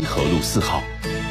河路4号。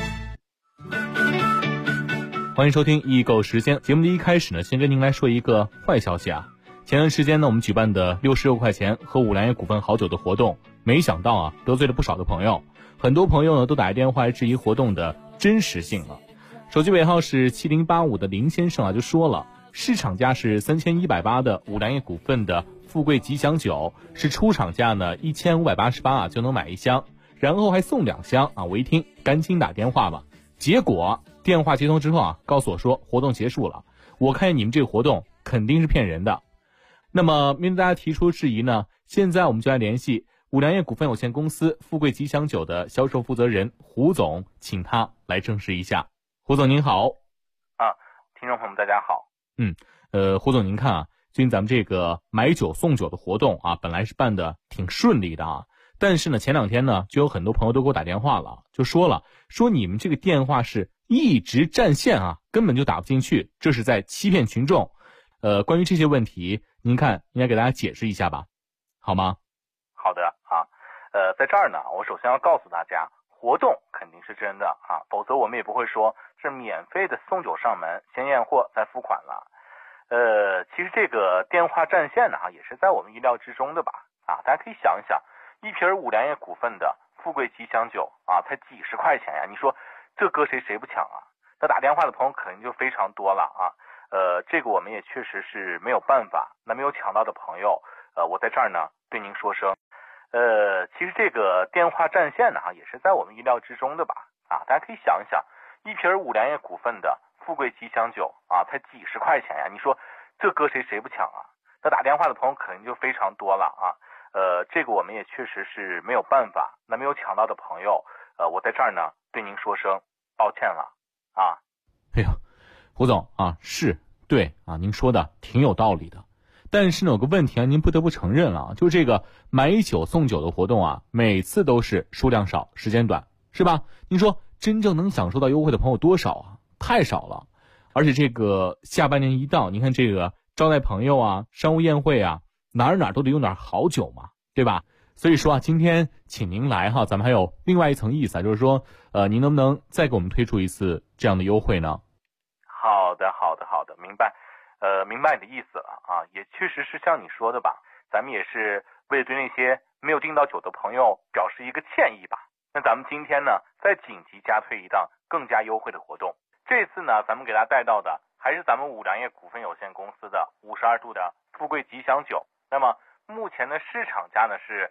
欢迎收听易购时间。节目的一开始呢，先跟您来说一个坏消息啊。前段时间呢，我们举办的66块钱喝五粮液股份好酒的活动，没想到啊，得罪了不少的朋友。很多朋友呢，都打来电话来质疑活动的真实性了。手机尾号是7085的林先生啊，就说了，市场价是3180的五粮液股份的富贵吉祥酒，是出厂价呢1588啊就能买一箱，然后还送2箱啊。我一听，赶紧打电话吧。结果电话接通之后啊，告诉我说活动结束了。我看你们这个活动肯定是骗人的。那么面对大家提出质疑呢，现在我们就来联系五粮液股份有限公司富贵吉祥酒的销售负责人胡总，请他来证实一下。胡总您好。 听众朋友们大家好。 胡总您看啊，最近咱们这个买酒送酒的活动啊，本来是办的挺顺利的啊，但是呢前2天呢，就有很多朋友都给我打电话了，就说你们这个电话是一直占线啊，根本就打不进去，这是在欺骗群众。关于这些问题，您看应该给大家解释一下吧，好吗？ 好的啊，在这儿呢，我首先要告诉大家，活动肯定是真的啊，否则我们也不会说是免费的送酒上门，先验货再付款了。其实这个电话占线呢，也是在我们意料之中的吧？啊，大家可以想一想，一瓶五粮液股份的富贵吉祥酒啊，才几十块钱呀，你说这搁谁不抢啊？那打电话的朋友肯定就非常多了啊。这个我们也确实是没有办法。那没有抢到的朋友，我在这儿呢对您说声，其实这个电话占线呢，也是在我们意料之中的吧？啊，大家可以想一想，一瓶五粮液股份的富贵吉祥酒啊，才几十块钱呀，你说这搁谁不抢啊？那打电话的朋友肯定就非常多了啊。这个我们也确实是没有办法。那没有抢到的朋友，我在这儿呢对您说声抱歉了啊。 哎呦，胡总啊，是对啊，您说的挺有道理的。但是呢，有个问题啊，您不得不承认了，就是这个买酒送酒的活动啊，每次都是数量少，时间短，是吧？您说真正能享受到优惠的朋友多少啊？太少了。而且这个下半年一到，您看这个招待朋友啊，商务宴会啊，哪儿都得用点好酒嘛，对吧？所以说啊，今天请您来哈，咱们还有另外一层意思啊，就是说您能不能再给我们推出一次这样的优惠呢？ 好的，明白。明白你的意思了啊，也确实是像你说的吧，咱们也是为了对那些没有订到酒的朋友表示一个歉意吧。那咱们今天呢，再紧急加推一档更加优惠的活动。这次呢，咱们给大家带到的还是咱们五粮液股份有限公司的52度的富贵吉祥酒。那么目前的市场价呢是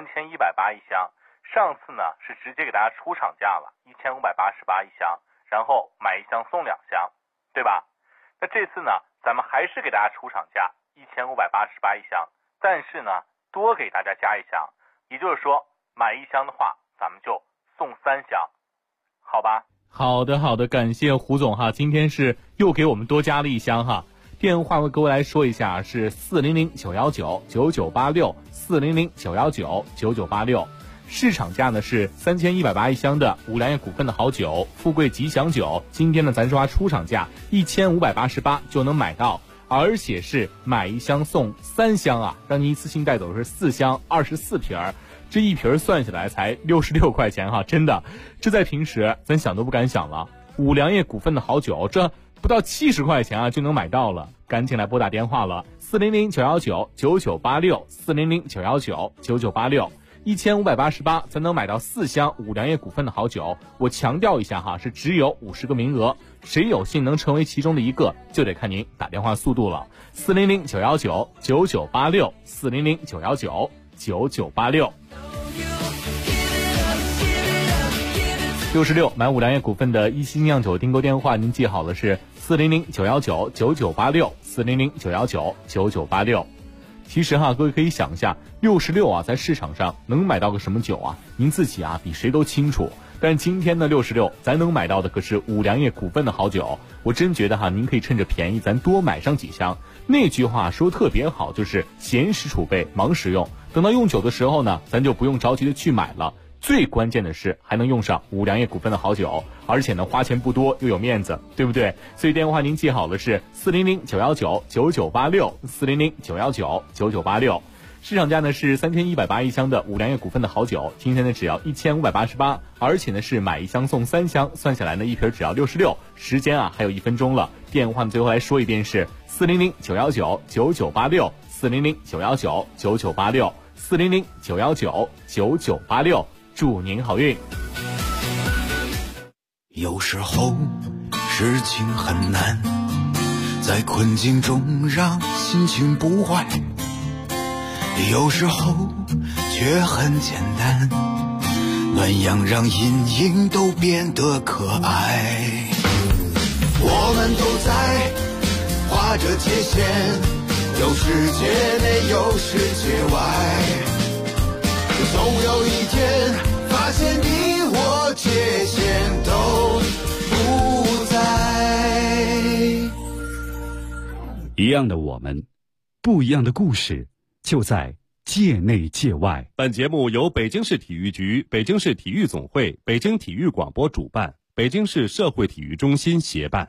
3180一箱，上次呢是直接给大家出厂价了1588一箱，然后买1箱送2箱，对吧？那这次呢，咱们还是给大家出厂价1588一箱，但是呢多给大家加1箱，也就是说买1箱的话，咱们就送3箱，好吧？ 好的，感谢胡总哈，今天是又给我们多加了1箱哈。电话给我来说一下，是400-919-9986，400-919-9986。市场价呢是3180一箱的五粮液股份的好酒富贵吉祥酒，今天呢咱说出厂价1588就能买到，而且是买1箱送3箱啊，让您一次性带走是4箱24瓶，这一瓶算下来才66块钱哈，真的，这在平时咱想都不敢想了。五粮液股份的好酒，这不到70块钱啊就能买到了，赶紧来拨打电话了，400-919-9986，400-919-9986，1588才能买到4箱五粮液股份的好酒。我强调一下哈，是只有50个名额，谁有幸能成为其中的一个，就得看您打电话速度了。400-919-9986，400-919-9986。66买五粮液股份的一星酿酒订购电话，您记好了是400-919-9986，400-919-9986。其实哈，各位可以想一下，66啊，在市场上能买到个什么酒啊？您自己啊，比谁都清楚。但今天的66，咱能买到的可是五粮液股份的好酒。我真觉得哈，您可以趁着便宜，咱多买上几箱。那句话说特别好，就是闲时储备，忙时用。等到用酒的时候呢，咱就不用着急的去买了。最关键的是还能用上五粮液股份的好酒，而且呢花钱不多又有面子，对不对？所以电话您记好了是400-919-9986，400-919-9986。 市场价呢是3180一箱的五粮液股份的好酒，今天呢只要1588，而且呢是买一箱送3箱，算下来呢一瓶只要66，时间啊还有1分钟了。电话呢最后来说一遍是400-919-9986，400-919-9986，400-919-9986，祝您好运。 有时候事情很难，在困境中让心情不坏，有时候却很简单，暖阳让阴影都变得可爱。我们都在画着界限，有世界内有世界外，总有一天发现你我界限都不在。 一样的我们，不一样的故事，就在界内界外。 本节目由北京市体育局、北京市体育总会、北京体育广播主办，北京市社会体育中心协办。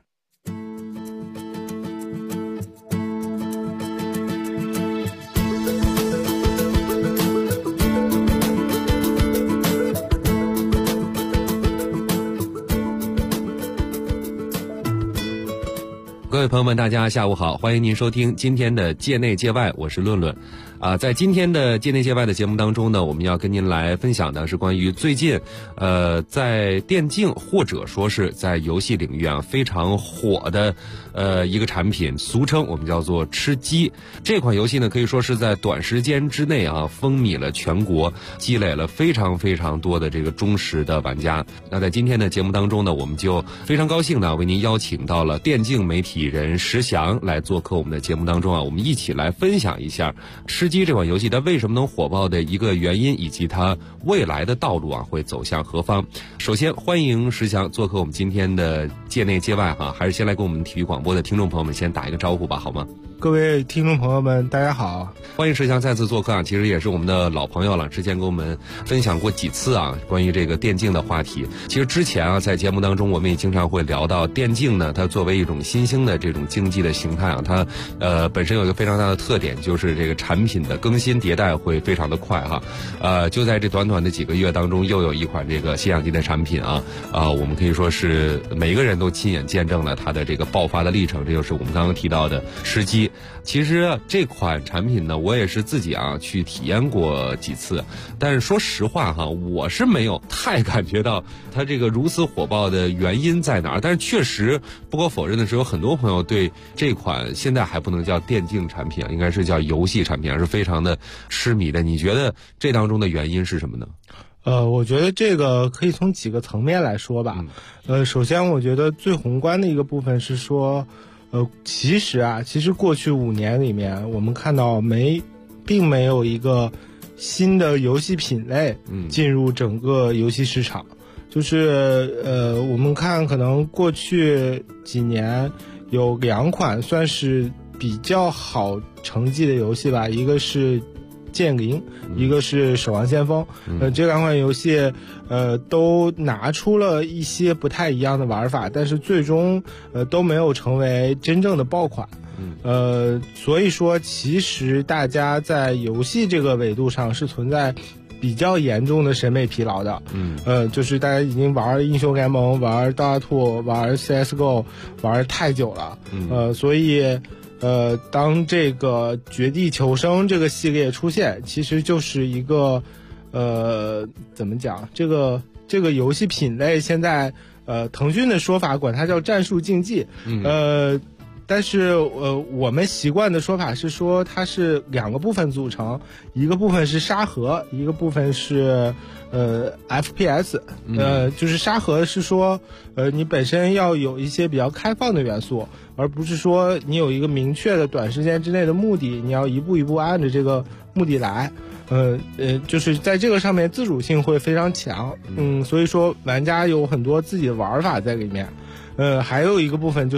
各位朋友们，大家下午好，欢迎您收听今天的界内界外，我是论论。在今天的界内界外的节目当中呢，我们要跟您来分享的是关于最近在电竞或者说是在游戏领域非常火的一个产品，俗称我们叫做吃鸡。这款游戏呢可以说是在短时间之内风靡了全国，积累了非常非常多的这个忠实的玩家。那在今天的节目当中呢，我们就非常高兴的为您邀请到了电竞媒体人石翔来做客我们的节目当中我们一起来分享一下吃鸡这款游戏它为什么能火爆的一个原因，以及它未来的道路会走向何方。首先欢迎石翔做客我们今天的界内界外还是先来跟我们体育广播的听众朋友们先打一个招呼吧，好吗？ 各位听众朋友们大家好， 欢迎石翔再次做客其实也是我们的老朋友了，之前跟我们分享过几次关于这个电竞的话题。其实之前在节目当中我们也经常会聊到电竞呢，它作为一种新兴的这种竞技的形态它本身有一个非常大的特点，就是这个产品的更新迭代会非常的快就在这短短的几个月当中，又有一款这个新氧机的产品我们可以说是每个人都亲眼见证了它的这个爆发的历程，这就是我们刚刚提到的吃鸡。其实这款产品呢，我也是自己去体验过几次，但是说实话我是没有太感觉到它这个如此火爆的原因在哪儿。但是确实不可否认的是，有很多朋友对这款现在还不能叫电竞产品应该是叫游戏产品是非常的痴迷的。你觉得这当中的原因是什么呢？ 我觉得这个可以从几个层面来说吧。首先我觉得最宏观的一个部分是说其实过去5年里面，我们看到并没有一个新的游戏品类进入整个游戏市场。就是我们看可能过去几年有2款算是比较好成绩的游戏吧，一个是剑灵，一个是守望先锋。这2款游戏都拿出了一些不太一样的玩法，但是最终都没有成为真正的爆款。所以说其实大家在游戏这个维度上是存在比较严重的审美疲劳的。就是大家已经玩英雄联盟、玩 Dota 玩 CSGO 玩太久了。所以当这个绝地求生这个系列出现，其实就是一个怎么讲，这个游戏品类现在腾讯的说法管它叫战术竞技。但是我们习惯的说法是说它是2个部分组成，一个部分是沙盒，一个部分是FPS。就是沙盒是说你本身要有一些比较开放的元素，而不是说你有一个明确的短时间之内的目的，你要一步一步按着这个目的来。就是在这个上面自主性会非常强。所以说玩家有很多自己的玩法在里面。还有一个部分就是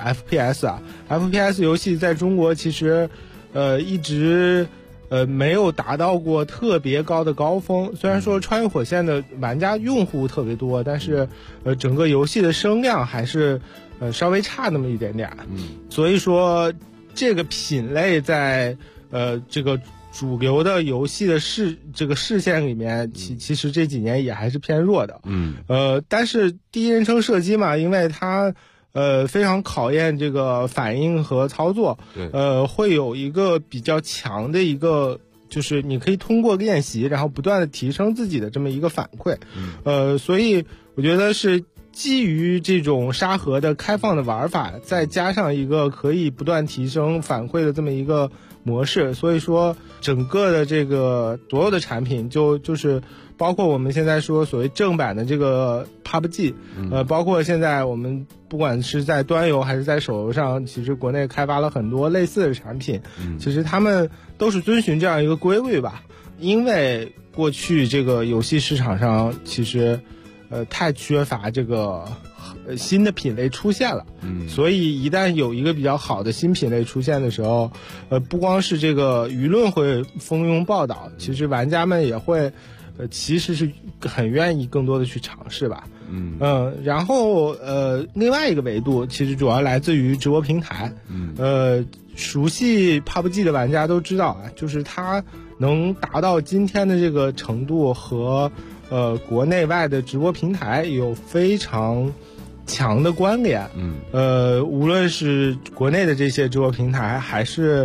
FPS 游戏在中国其实一直没有达到过特别高的高峰。虽然说穿越火线的玩家用户特别多，但是整个游戏的声量还是稍微差那么一点点。所以说这个品类在这个主流的游戏的这个视线里面，其实这几年也还是偏弱的。但是第一人称射击嘛，因为它非常考验这个反应和操作，会有一个比较强的一个，就是你可以通过练习，然后不断的提升自己的这么一个反馈。所以我觉得是基于这种沙盒的开放的玩法，再加上一个可以不断提升反馈的这么一个模式，所以说整个的这个所有的产品就是包括我们现在说所谓正版的这个 PUBG，包括现在我们不管是在端游还是在手游上，其实国内开发了很多类似的产品，其实他们都是遵循这样一个规律吧。因为过去这个游戏市场上其实太缺乏这个新的品类出现了，所以一旦有一个比较好的新品类出现的时候，不光是这个舆论会蜂拥报道，其实玩家们也会其实是很愿意更多的去尝试吧。然后另外一个维度其实主要来自于直播平台。熟悉 PUBG 的玩家都知道啊，就是它能达到今天的这个程度和国内外的直播平台有非常强的关联。无论是国内的这些直播平台，还是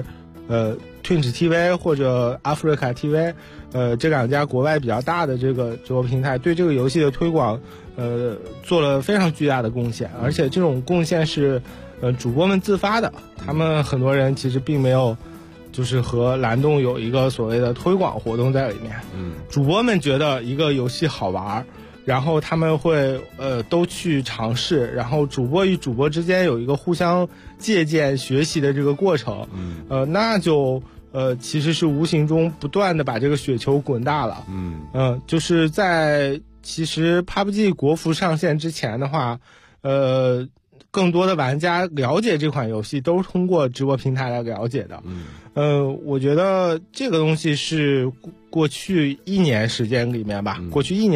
Twitch TV 或者 Africa TV，这两家国外比较大的这个直播平台，对这个游戏的推广做了非常巨大的贡献，而且这种贡献是主播们自发的，他们很多人其实并没有就是和蓝洞有一个所谓的推广活动在里面。主播们觉得一个游戏好玩，然后他们会都去尝试，然后主播与主播之间有一个互相借鉴学习的这个过程。那就其实是无形中不断的把这个雪球滚大了。就是在其实 PUBG 国服上线之前的话，更多的玩家了解这款游戏都是通过直播平台来了解的。我觉得这个东西是过去1年时间里面吧，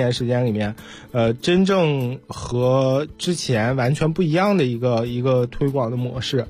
真正和之前完全不一样的一个推广的模式。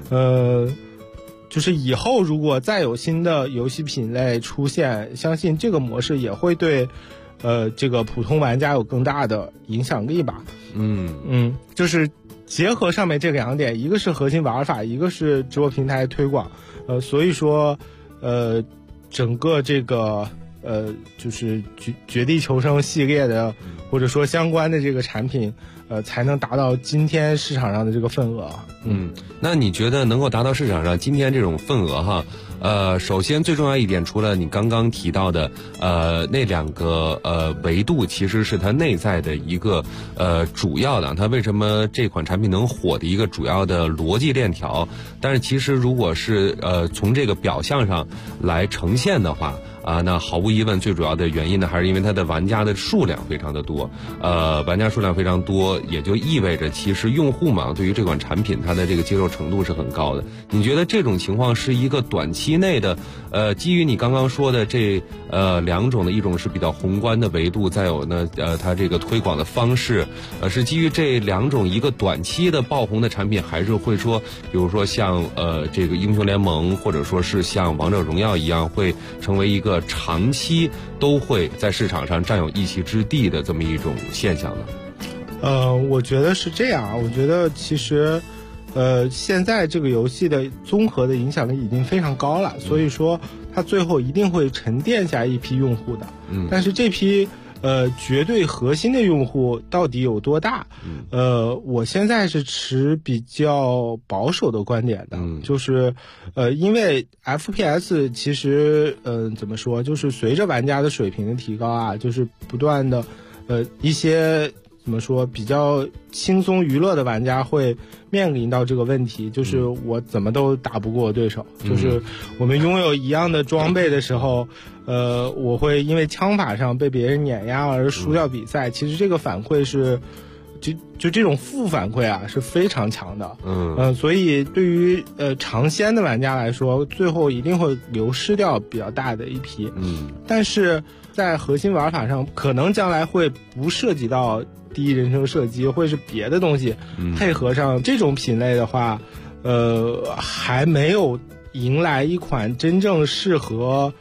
就是以后如果再有新的游戏品类出现，相信这个模式也会对这个普通玩家有更大的影响力吧。就是结合上面这两点，一个是核心玩法，一个是直播平台推广。所以说整个这个就是绝地求生系列的或者说相关的这个产品才能达到今天市场上的这个份额。 那你觉得能够达到市场上今天这种份额哈？首先最重要一点，除了你刚刚提到的那两个维度，其实是它内在的一个主要的，它为什么这款产品能火的一个主要的逻辑链条。但是其实如果是从这个表象上来呈现的话，那毫无疑问最主要的原因呢，还是因为它的玩家的数量非常的多。玩家数量非常多，也就意味着其实用户嘛，对于这款产品它的这个接受程度是很高的。你觉得这种情况是一个短期内的基于你刚刚说的这两种的，一种是比较宏观的维度，再有呢它这个推广的方式是基于这两种一个短期的爆红的产品，还是会说比如说像这个英雄联盟或者说是像王者荣耀一样，会成为一个长期都会在市场上占有一席之地的这么一种现象呢？ 我觉得是这样。我觉得其实现在这个游戏的综合的影响力已经非常高了，所以说它最后一定会沉淀下一批用户的。但是这批绝对核心的用户到底有多大？我现在是持比较保守的观点的，就是因为 FPS 其实怎么说，就是随着玩家的水平的提高啊，就是不断的一些怎么说比较轻松娱乐的玩家会面临到这个问题，就是我怎么都打不过对手，就是我们拥有一样的装备的时候，我会因为枪法上被别人碾压而输掉比赛。其实这个反馈是就这种负反馈啊是非常强的。所以对于尝鲜的玩家来说，最后一定会流失掉比较大的一批。但是在核心玩法上，可能将来会不涉及到第一人称射击，会是别的东西配合上这种品类的话，还没有迎来一款真正适合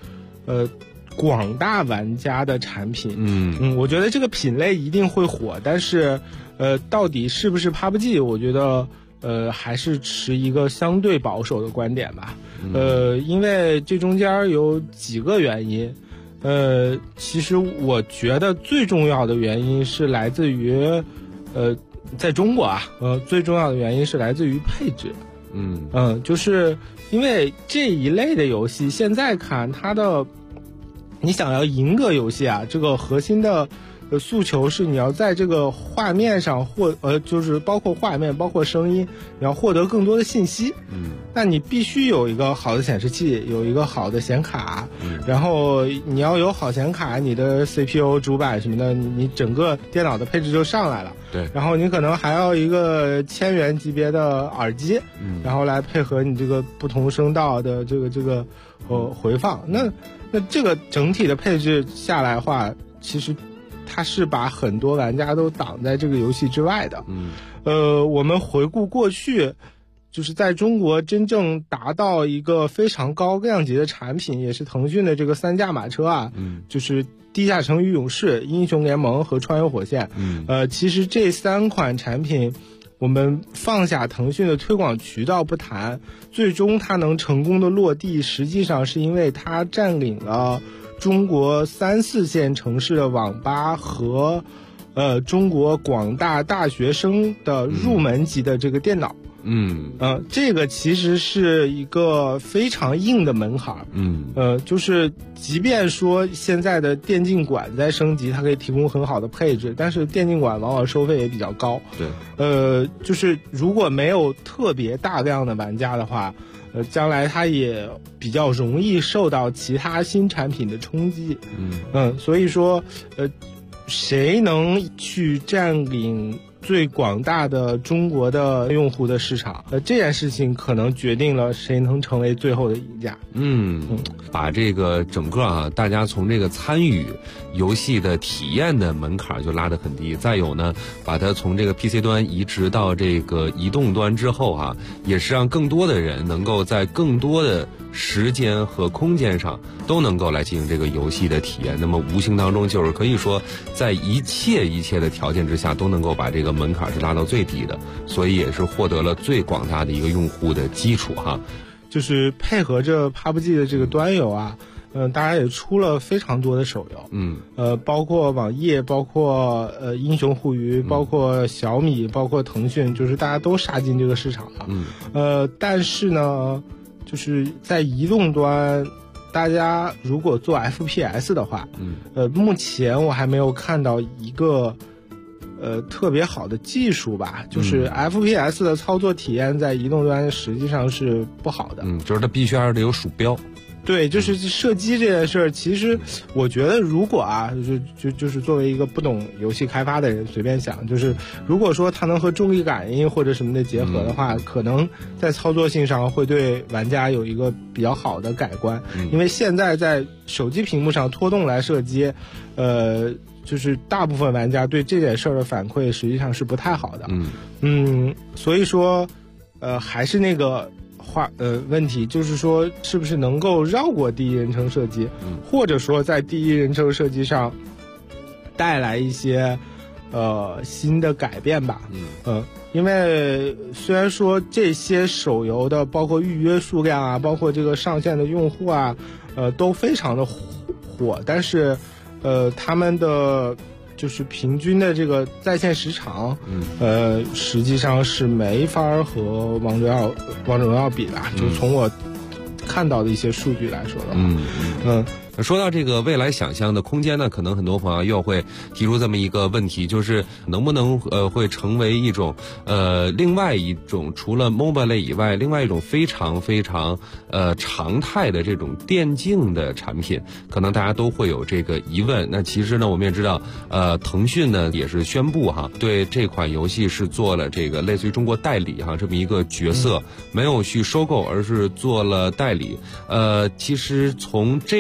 广大玩家的产品。我觉得这个品类一定会火，但是到底是不是 PUBG， 我觉得还是持一个相对保守的观点吧。因为这中间有几个原因。其实我觉得最重要的原因是来自于在中国最重要的原因是来自于配置。就是因为这一类的游戏现在看它的，你想要赢个游戏这个核心的诉求是你要在这个画面上就是包括画面包括声音，你要获得更多的信息。那你必须有一个好的显示器，有一个好的显卡，然后你要有好显卡，你的 CPU 主板什么的，你整个电脑的配置就上来了。 对， 然后你可能还要一个1000元级别的耳机，然后来配合你这个不同声道的这个回放。那这个整体的配置下来的话，其实它是把很多玩家都挡在这个游戏之外的。我们回顾过去，就是在中国真正达到一个非常高量级的产品，也是腾讯的这个3驾马车就是地下城与勇士、英雄联盟和穿越火线。其实这3款产品，我们放下腾讯的推广渠道不谈，最终它能成功的落地，实际上是因为它占领了中国3、4线城市的网吧和中国广大大学生的入门级的这个电脑。这个其实是一个非常硬的门槛。就是即便说现在的电竞馆在升级，它可以提供很好的配置，但是电竞馆往往收费也比较高。对，就是如果没有特别大量的玩家的话，将来它也比较容易受到其他新产品的冲击。所以说，谁能去占领最广大的中国的用户的市场，这件事情可能决定了谁能成为最后的赢家。 把这个整个大家从这个参与游戏的体验的门槛就拉得很低。再有呢，把它从这个 PC 端移植到这个移动端之后也是让更多的人能够在更多的时间和空间上都能够来进行这个游戏的体验。那么无形当中就是可以说，在一切的条件之下，都能够把这个门槛是拉到最低的，所以也是获得了最广大的一个用户的基础就是配合着 PUBG 的这个端游大家也出了非常多的手游。包括网易，包括英雄互娱，包括小米，包括腾讯，就是大家都杀进这个市场了。但是呢，就是在移动端，大家如果做 FPS 的话，目前我还没有看到一个特别好的技术吧，就是 FPS 的操作体验在移动端实际上是不好的。 就是它必须还是得有鼠标。 对，就是射击这件事儿，其实我觉得如果就是作为一个不懂游戏开发的人随便想，就是如果说它能和重力感应或者什么的结合的话，可能在操作性上会对玩家有一个比较好的改观。因为现在在手机屏幕上拖动来射击，就是大部分玩家对这件事儿的反馈实际上是不太好的。所以说还是那个问题，就是说是不是能够绕过第一人称射击，或者说在第一人称射击上带来一些新的改变吧。因为虽然说这些手游的包括预约数量包括这个上线的用户都非常的火，但是他们的就是平均的这个在线时长，实际上是没法和王者荣耀比的，就从我看到的一些数据来说的话。 说到这个未来想象的空间呢，可能很多朋友又会提出这么一个问题，就是能不能会成为一种另外一种除了 MOBA 类以外，另外一种非常非常常态的这种电竞的产品，可能大家都会有这个疑问。那其实呢，我们也知道，腾讯呢也是宣布对这款游戏是做了这个类似于中国代理这么一个角色，没有去收购，而是做了代理。其实从这个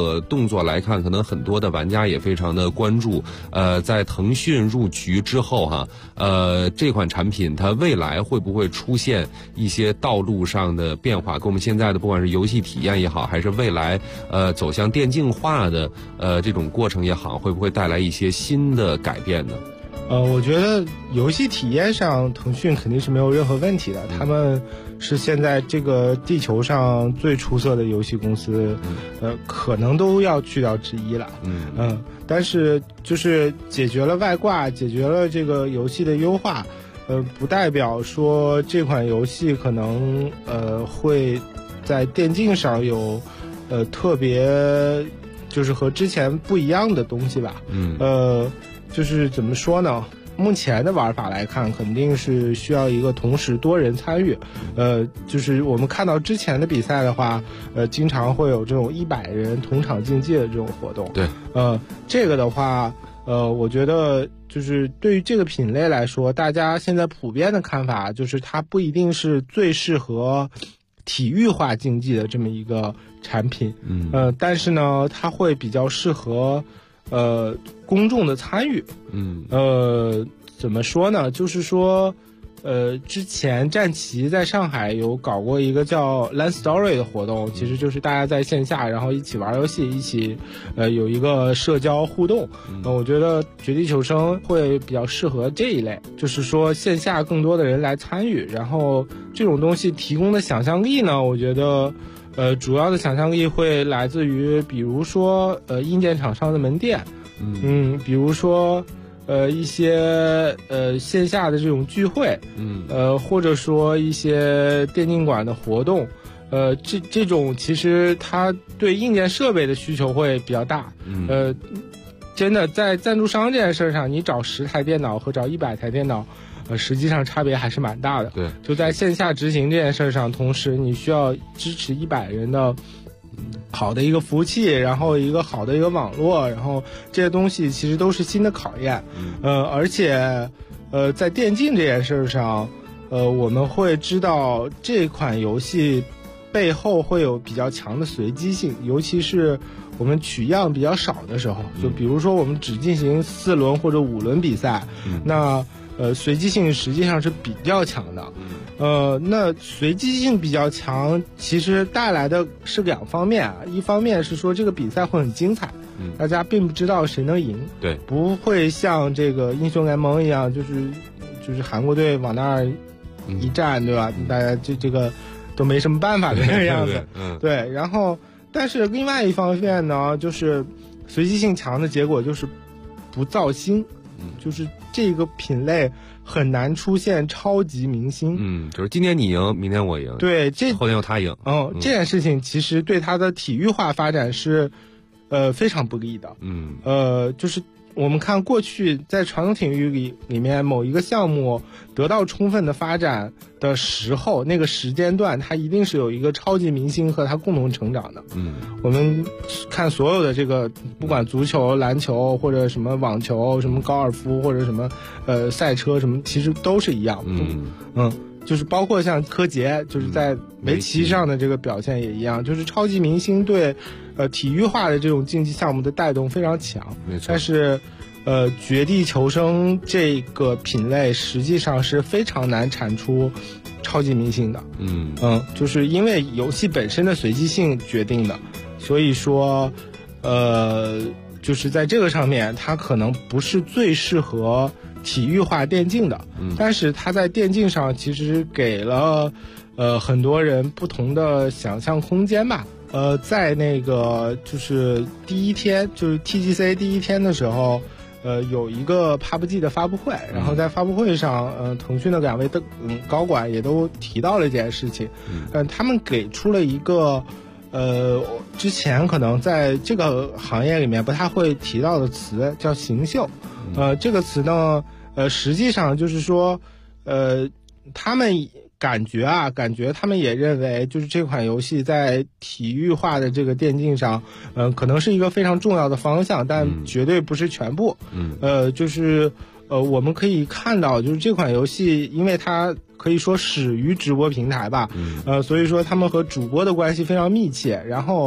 个动作来看，可能很多的玩家也非常的关注。在腾讯入局之后哈，这款产品它未来会不会出现一些道路上的变化？跟我们现在的不管是游戏体验也好，还是未来走向电竞化的这种过程也好，会不会带来一些新的改变呢？ 我觉得游戏体验上，腾讯肯定是没有任何问题的。他们是现在这个地球上最出色的游戏公司，可能都要去掉之一了。但是就是解决了外挂，解决了这个游戏的优化，不代表说这款游戏可能会在电竞上有特别就是和之前不一样的东西吧。就是怎么说呢？目前的玩法来看，肯定是需要一个同时多人参与。就是我们看到之前的比赛的话，经常会有这种100人同场竞技的这种活动。 对， 这个的话，我觉得就是对于这个品类来说，大家现在普遍的看法就是它不一定是最适合体育化竞技的这么一个产品。但是呢，它会比较适合公众的参与。怎么说呢？就是说，之前战旗在上海有搞过一个叫 LAN Story 的活动，其实就是大家在线下，然后一起玩游戏，一起有一个社交互动。我觉得绝地求生会比较适合这一类，就是说线下更多的人来参与，然后这种东西提供的想象力呢，我觉得主要的想象力会来自于，比如说硬件厂商的门店。比如说一些线下的这种聚会，或者说一些电竞馆的活动，这种其实它对硬件设备的需求会比较大。真的在赞助商这件事上，你找10台电脑和找100台电脑，实际上差别还是蛮大的。 对， 就在线下执行这件事上，同时你需要支持100人的好的一个服务器，然后一个好的一个网络，然后这些东西其实都是新的考验。而且在电竞这件事上，我们会知道这款游戏背后会有比较强的随机性，尤其是我们取样比较少的时候，就比如说我们只进行4轮或者5轮比赛，那随机性实际上是比较强的。那随机性比较强，其实带来的是2方面啊。一方面是说这个比赛会很精彩，大家并不知道谁能赢， 对， 不会像这个英雄联盟一样，就是韩国队往那儿一站，对吧？大家这个都没什么办法的那个样子。对。然后，但是另外一方面呢，就是随机性强的结果就是不造星，就是这个品类很难出现超级明星。 就是今天你赢，明天我赢， 对， 后天又他赢。 这件事情其实对它的体育化发展是非常不利的。就是我们看过去在传统体育里面某一个项目得到充分的发展的时候，那个时间段它一定是有一个超级明星和它共同成长的。我们看所有的这个不管足球、篮球或者什么网球、什么高尔夫或者什么赛车什么，其实都是一样。就是包括像柯洁，就是在围棋上的这个表现也一样，就是超级明星对体育化的这种竞技项目的带动非常强。 没错。 但是绝地求生这个品类实际上是非常难产出超级明星的。就是因为游戏本身的随机性决定的，所以说就是在这个上面它可能不是最适合体育化电竞的。但是它在电竞上其实给了很多人不同的想象空间吧。在那个就是第一天，就是 TGC 第一天的时候，有一个 PUBG 的发布会，然后在发布会上，腾讯的2位高管也都提到了这件事情。他们给出了一个之前可能在这个行业里面不太会提到的词，叫行秀。这个词呢，实际上就是说，他们感觉他们也认为，就是这款游戏在体育化的这个电竞上，可能是一个非常重要的方向，但绝对不是全部。就是我们可以看到，就是这款游戏，因为它可以说始于直播平台吧，所以说他们和主播的关系非常密切，然后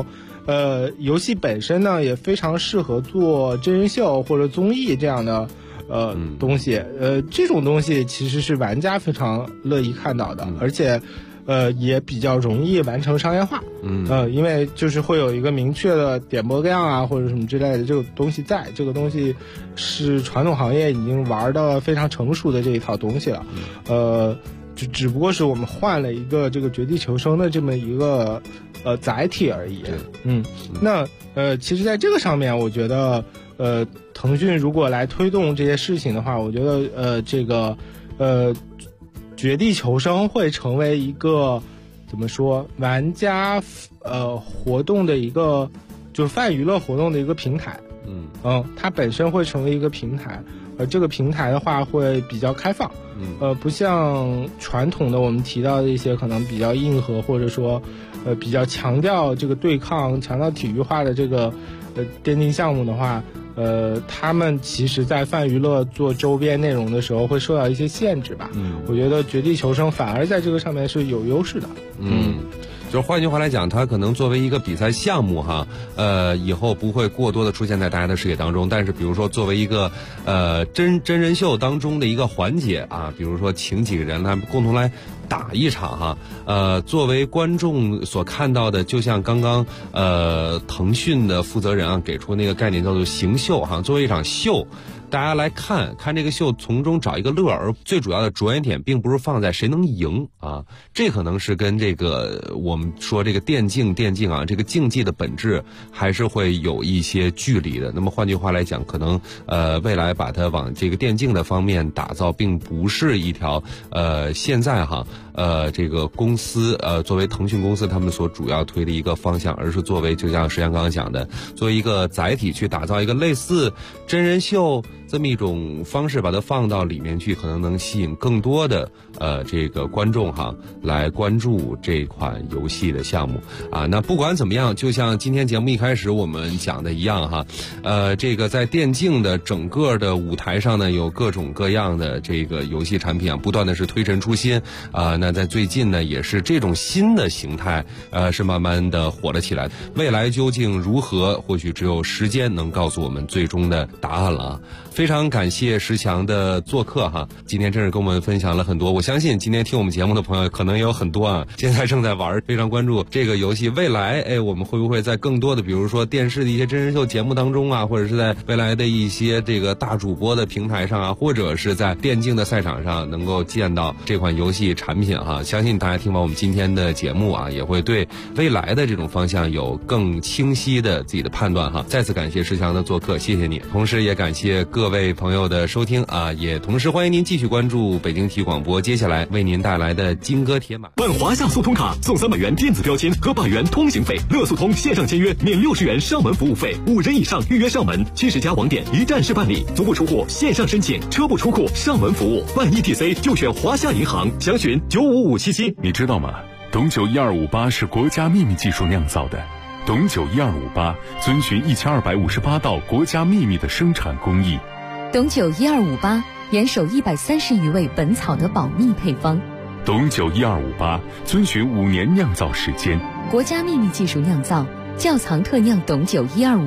游戏本身呢也非常适合做真人秀或者综艺这样的东西。这种东西其实是玩家非常乐意看到的，而且也比较容易完成商业化。因为就是会有一个明确的点播量啊或者什么之类的这个东西在，这个东西是传统行业已经玩的非常成熟的这一套东西了。就只不过是我们换了一个这个绝地求生的这么一个载体而已。那其实在这个上面我觉得腾讯如果来推动这些事情的话，我觉得这个绝地求生会成为一个怎么说玩家活动的一个就是泛娱乐活动的一个平台。它本身会成为一个平台，而这个平台的话会比较开放。不像传统的我们提到的一些可能比较硬核或者说比较强调这个对抗强调体育化的这个电竞项目的话，他们其实在泛娱乐做周边内容的时候会受到一些限制吧。我觉得绝地求生反而在这个上面是有优势的。 就是换句话来讲，它可能作为一个比赛项目哈，以后不会过多的出现在大家的视野当中。但是比如说作为一个真人秀当中的一个环节啊，比如说请几个人来共同来打一场哈，作为观众所看到的，就像刚刚腾讯的负责人啊给出那个概念叫做行秀哈，作为一场秀。大家来看这个秀，从中找一个乐，而最主要的着眼点并不是放在谁能赢啊，这可能是跟这个我们说这个电竞啊，这个竞技的本质还是会有一些距离的。那么换句话来讲，可能未来把它往这个电竞的方面打造，并不是一条现在这个公司作为腾讯公司他们所主要推的一个方向，而是作为就像石阳刚刚讲的，作为一个载体去打造一个类似真人秀这么一种方式，把它放到里面去，可能能吸引更多的这个观众来关注这款游戏的项目啊。那不管怎么样，就像今天节目一开始我们讲的一样这个在电竞的整个的舞台上呢，有各种各样的这个游戏产品不断的是推陈出新啊。那在最近呢，也是这种新的形态是慢慢的火了起来。未来究竟如何，或许只有时间能告诉我们最终的答案了啊。非常感谢石强的做客今天真是跟我们分享了很多。我相信今天听我们节目的朋友可能也有很多现在正在玩，非常关注这个游戏。未来我们会不会在更多的比如说电视的一些真人秀节目当中或者是在未来的一些这个大主播的平台上或者是在电竞的赛场上能够见到这款游戏产品相信大家听完我们今天的节目也会对未来的这种方向有更清晰的自己的判断再次感谢石强的做客，谢谢你。同时也感谢各位朋友的收听也同时欢迎您继续关注北京体育广播接下来为您带来的金戈铁马。 办华夏速通卡送300元电子标签和100元通行费，乐速通线上签约免60元上门服务费，5人以上预约上门70家网点一站式办理，足不出户线上申请，车不出库上门服务，办 ETC 就选华夏银行，详询95577。 你知道吗？董酒1258是国家秘密技术酿造的。董酒1258遵循1258道国家秘密的生产工艺。 董酒1258严守130余味本草的保密配方。 董酒1258遵循5年酿造时间， 国家秘密技术酿造，窖藏特酿董酒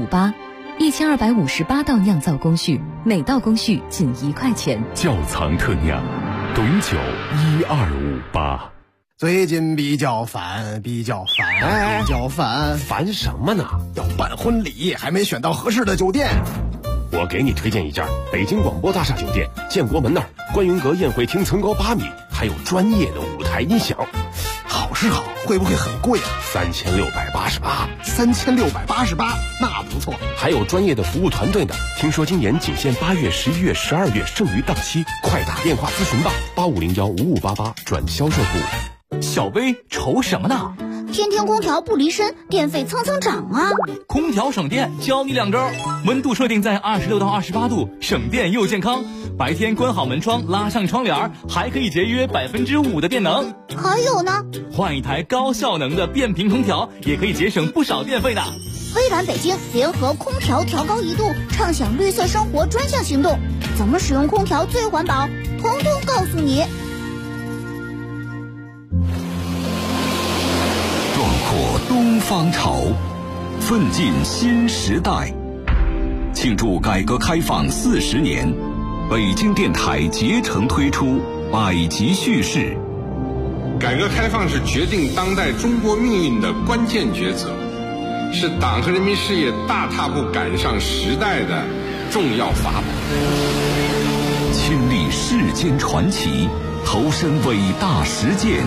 1258，1258道酿造工序，每道工序仅1块钱。 窖藏特酿，董酒1258。 最近比较烦， 烦什么呢？ 要办婚礼，还没选到合适的酒店。 我给你推荐一家北京广播大厦酒店，建国门那儿，观云阁宴会厅层高8米，还有专业的舞台音响。 好是好，会不会很贵啊？3688，那不错。 还有专业的服务团队呢。听说今年仅限8月、11月、12月剩余档期，快打电话咨询吧，85015588转销售部。 小薇愁什么呢？ 天天空调不离身，电费蹭蹭涨啊！ 空调省电，教你2招：温度设定在26到28度，省电又健康。白天关好门窗，拉上窗帘，还可以节约5%的电能。 还有呢， 换一台高效能的变频空调，也可以节省不少电费的。 微软北京联合空调调高1度，畅享绿色生活专项行动，怎么使用空调最环保，统统告诉你。 壮阔东方潮， 奋进新时代。庆祝改革开放40年，北京电台竭诚推出百集叙事。 改革开放是决定当代中国命运的关键抉择，是党和人民事业大踏步赶上时代的重要法宝。 亲历世间传奇，投身伟大实践，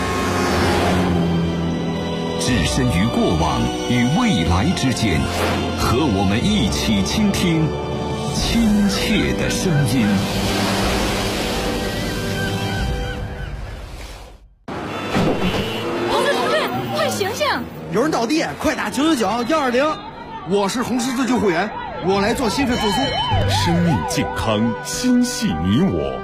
置身于过往与未来之间，和我们一起倾听亲切的声音。 同志，快醒醒！ 有人倒地，快打999-120。我是红十字救护员，我来做心肺复苏。 生命健康，心系你我。